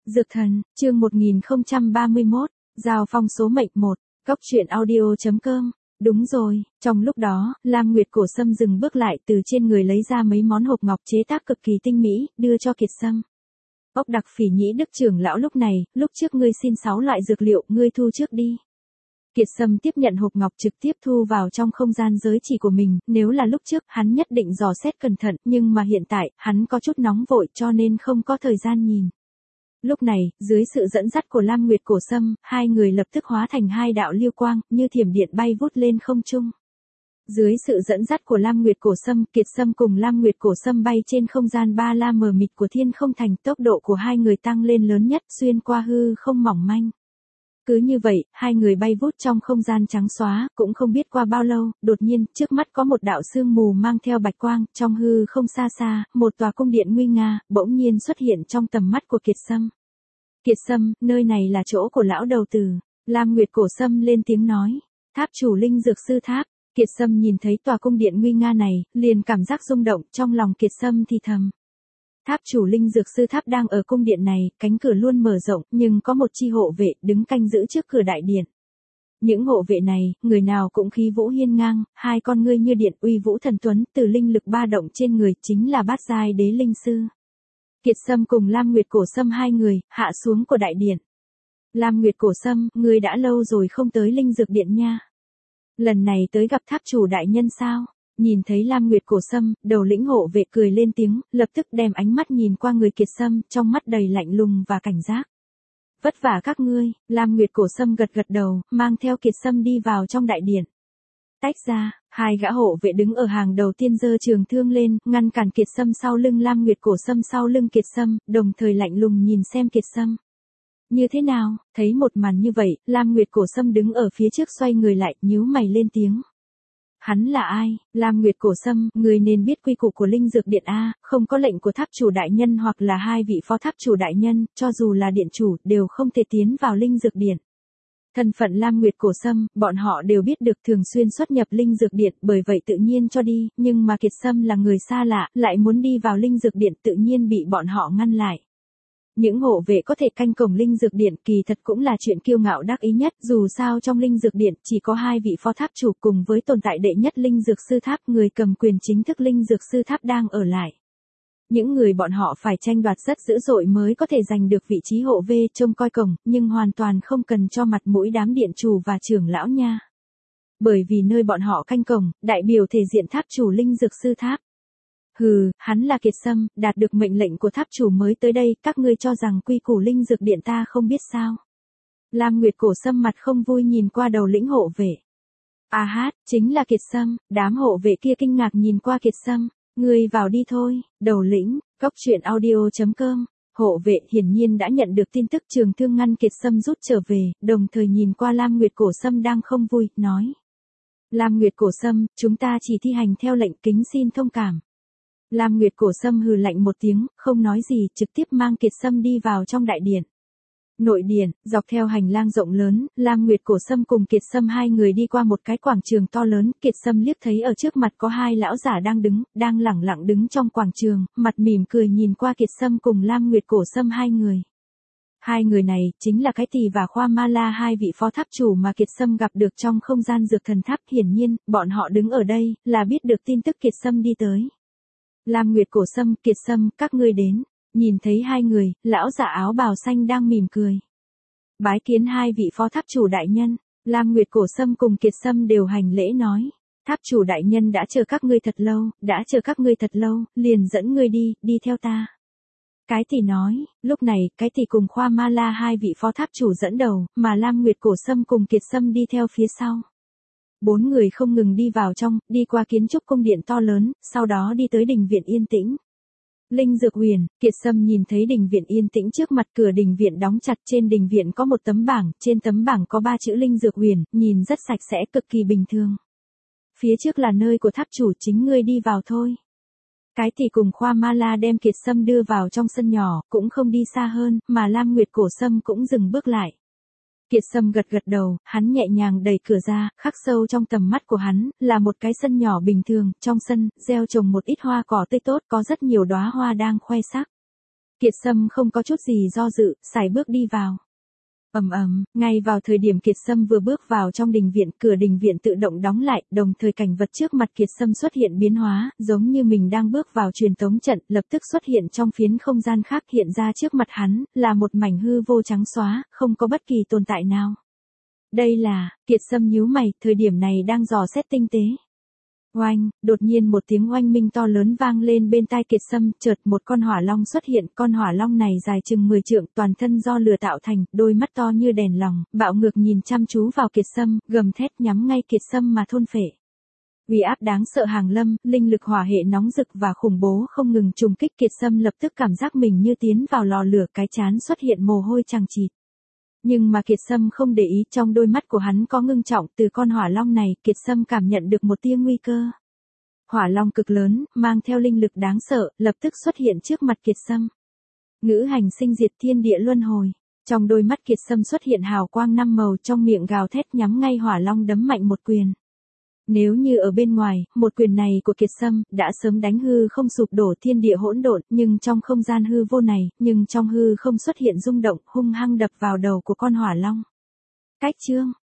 Dược thần, chương 1031, Giao phong số mệnh 1, Cốc truyện audio.com. Đúng rồi, trong lúc đó, Lam Nguyệt Cổ Sâm dừng bước lại từ trên người lấy ra mấy món hộp ngọc chế tác cực kỳ tinh mỹ, đưa cho Kiệt Sâm. Ốc Đặc Phỉ Nhĩ Đức trưởng lão lúc trước ngươi xin 6 loại dược liệu, ngươi thu trước đi. Kiệt Sâm tiếp nhận hộp ngọc trực tiếp thu vào trong không gian giới chỉ của mình, nếu là lúc trước hắn nhất định dò xét cẩn thận, nhưng mà hiện tại, hắn có chút nóng vội cho nên không có thời gian nhìn. Lúc này, dưới sự dẫn dắt của Lam Nguyệt Cổ Sâm, hai người lập tức hóa thành hai đạo lưu quang, như thiểm điện bay vút lên không trung. Dưới sự dẫn dắt của Lam Nguyệt Cổ Sâm, Kiệt Sâm cùng Lam Nguyệt Cổ Sâm bay trên không gian ba la mờ mịt của thiên không thành, tốc độ của hai người tăng lên lớn nhất, xuyên qua hư không mỏng manh. Cứ như vậy, hai người bay vút trong không gian trắng xóa, cũng không biết qua bao lâu, đột nhiên, trước mắt có một đạo sương mù mang theo bạch quang, trong hư không xa xa, một tòa cung điện nguy nga, bỗng nhiên xuất hiện trong tầm mắt của Kiệt Sâm. Kiệt Sâm, nơi này là chỗ của lão đầu tử. Lam Nguyệt Cổ Sâm lên tiếng nói. Tháp chủ linh dược sư tháp. Kiệt Sâm nhìn thấy tòa cung điện nguy nga này, liền cảm giác rung động, trong lòng Kiệt Sâm thì thầm. Tháp chủ linh dược sư tháp đang ở cung điện này, cánh cửa luôn mở rộng, nhưng có một chi hộ vệ đứng canh giữ trước cửa đại điện. Những hộ vệ này, người nào cũng khí vũ hiên ngang, hai con ngươi như điện uy vũ thần tuấn, từ linh lực ba động trên người chính là bát giai đế linh sư. Kiệt Sâm cùng Lam Nguyệt Cổ Sâm hai người, hạ xuống của đại điện. Lam Nguyệt Cổ Sâm, ngươi đã lâu rồi không tới linh dược điện nha. Lần này tới gặp tháp chủ đại nhân sao? Nhìn thấy Lam Nguyệt Cổ Sâm, đầu lĩnh hộ vệ cười lên tiếng, lập tức đem ánh mắt nhìn qua người Kiệt Sâm, trong mắt đầy lạnh lùng và cảnh giác. Vất vả các ngươi, Lam Nguyệt Cổ Sâm gật gật đầu, mang theo Kiệt Sâm đi vào trong đại điện. Tách ra, hai gã hộ vệ đứng ở hàng đầu tiên giơ trường thương lên, ngăn cản Kiệt Sâm sau lưng Lam Nguyệt Cổ Sâm sau lưng Kiệt Sâm, đồng thời lạnh lùng nhìn xem Kiệt Sâm. Như thế nào, thấy một màn như vậy, Lam Nguyệt Cổ Sâm đứng ở phía trước xoay người lại, nhíu mày lên tiếng. Hắn là ai? Lam Nguyệt Cổ Sâm, người nên biết quy củ của linh dược điện A, không có lệnh của tháp chủ đại nhân hoặc là hai vị phó tháp chủ đại nhân, cho dù là điện chủ, đều không thể tiến vào linh dược điện. Thân phận Lam Nguyệt Cổ Sâm, bọn họ đều biết được thường xuyên xuất nhập linh dược điện, bởi vậy tự nhiên cho đi, nhưng mà Kiệt Sâm là người xa lạ, lại muốn đi vào linh dược điện tự nhiên bị bọn họ ngăn lại. Những hộ vệ có thể canh cổng linh dược điện kỳ thật cũng là chuyện kiêu ngạo đắc ý nhất, dù sao trong linh dược điện chỉ có hai vị phó tháp chủ cùng với tồn tại đệ nhất linh dược sư tháp, người cầm quyền chính thức linh dược sư tháp đang ở lại. Những người bọn họ phải tranh đoạt rất dữ dội mới có thể giành được vị trí hộ vệ trông coi cổng, nhưng hoàn toàn không cần cho mặt mũi đám điện chủ và trưởng lão nha. Bởi vì nơi bọn họ canh cổng, đại biểu thể diện tháp chủ linh dược sư tháp. Hừ, hắn là Kiệt Sâm, đạt được mệnh lệnh của tháp chủ mới tới đây, các ngươi cho rằng quy củ linh dược điện ta không biết sao. Lam Nguyệt Cổ Sâm mặt không vui nhìn qua đầu lĩnh hộ vệ. À hát, chính là Kiệt Sâm, đám hộ vệ kia kinh ngạc nhìn qua Kiệt Sâm. Ngươi vào đi thôi, đầu lĩnh, Cốc truyện audio.com. Hộ vệ hiển nhiên đã nhận được tin tức trường thương ngăn Kiệt Sâm rút trở về, đồng thời nhìn qua Lam Nguyệt Cổ Sâm đang không vui, nói. Lam Nguyệt Cổ Sâm, chúng ta chỉ thi hành theo lệnh, kính xin thông cảm. Lam Nguyệt Cổ Sâm hừ lạnh một tiếng, không nói gì, trực tiếp mang Kiệt Sâm đi vào trong đại điện. Nội điện, dọc theo hành lang rộng lớn, Lam Nguyệt Cổ Sâm cùng Kiệt Sâm hai người đi qua một cái quảng trường to lớn, Kiệt Sâm liếc thấy ở trước mặt có hai lão giả đang lẳng lặng đứng trong quảng trường, mặt mỉm cười nhìn qua Kiệt Sâm cùng Lam Nguyệt Cổ Sâm hai người. Hai người này, chính là Cái Tỳ và Khoa Ma La, hai vị phó tháp chủ mà Kiệt Sâm gặp được trong không gian dược thần tháp, hiển nhiên, bọn họ đứng ở đây, là biết được tin tức Kiệt Sâm đi tới. Lam Nguyệt Cổ Sâm, Kiệt Sâm, các ngươi đến. Nhìn thấy hai người, lão giả áo bào xanh đang mỉm cười. Bái kiến hai vị phó tháp chủ đại nhân. Lam Nguyệt Cổ Sâm cùng Kiệt Sâm đều hành lễ nói. Tháp chủ đại nhân đã chờ các ngươi thật lâu, liền dẫn ngươi đi theo ta. Cái Tỳ nói, lúc này, Cái Tỳ cùng Khoa Ma La hai vị phó tháp chủ dẫn đầu, mà Lam Nguyệt Cổ Sâm cùng Kiệt Sâm đi theo phía sau. Bốn người không ngừng đi vào trong, đi qua kiến trúc cung điện to lớn, sau đó đi tới đình viện yên tĩnh. Linh dược huyền, Kiệt Sâm nhìn thấy đình viện yên tĩnh trước mặt, cửa đình viện đóng chặt, trên đình viện có một tấm bảng, trên tấm bảng có 3 chữ Linh dược huyền, nhìn rất sạch sẽ, cực kỳ bình thường. Phía trước là nơi của tháp chủ, chính ngươi đi vào thôi. Cái Tỳ cùng Khoa Ma La đem Kiệt Sâm đưa vào trong sân nhỏ, cũng không đi xa hơn, mà Lam Nguyệt Cổ Sâm cũng dừng bước lại. Kiệt Sâm gật gật đầu, hắn nhẹ nhàng đẩy cửa ra, khắc sâu trong tầm mắt của hắn, là một cái sân nhỏ bình thường, trong sân, gieo trồng một ít hoa cỏ tươi tốt, có rất nhiều đóa hoa đang khoe sắc. Kiệt Sâm không có chút gì do dự, sải bước đi vào. Ngay vào thời điểm Kiệt Sâm vừa bước vào trong đình viện, cửa đình viện tự động đóng lại, đồng thời cảnh vật trước mặt Kiệt Sâm xuất hiện biến hóa, giống như mình đang bước vào truyền tống trận, lập tức xuất hiện trong phiến không gian khác, hiện ra trước mặt hắn, là một mảnh hư vô trắng xóa, không có bất kỳ tồn tại nào. Đây là, Kiệt Sâm nhíu mày, thời điểm này đang dò xét tinh tế. Oanh, đột nhiên một tiếng oanh minh to lớn vang lên bên tai Kiệt Sâm, chợt một con hỏa long xuất hiện, con hỏa long này dài chừng 10 trượng, toàn thân do lửa tạo thành, đôi mắt to như đèn lồng, bạo ngược nhìn chăm chú vào Kiệt Sâm, gầm thét nhắm ngay Kiệt Sâm mà thôn phệ. Uy áp đáng sợ hàng lâm, linh lực hỏa hệ nóng rực và khủng bố không ngừng trùng kích, Kiệt Sâm lập tức cảm giác mình như tiến vào lò lửa, cái trán xuất hiện mồ hôi chằng chịt. Nhưng mà Kiệt Sâm không để ý, trong đôi mắt của hắn có ngưng trọng, từ con hỏa long này, Kiệt Sâm cảm nhận được một tia nguy cơ. Hỏa long cực lớn, mang theo linh lực đáng sợ, lập tức xuất hiện trước mặt Kiệt Sâm. Ngữ hành sinh diệt, thiên địa luân hồi. Trong đôi mắt Kiệt Sâm xuất hiện hào quang 5 màu, trong miệng gào thét nhắm ngay hỏa long đấm mạnh một quyền. Nếu như ở bên ngoài, một quyền này của Kiệt Sâm đã sớm đánh hư không sụp đổ, thiên địa hỗn độn, nhưng trong không gian hư vô này, trong hư không xuất hiện rung động, hung hăng đập vào đầu của con hỏa long. Cách chương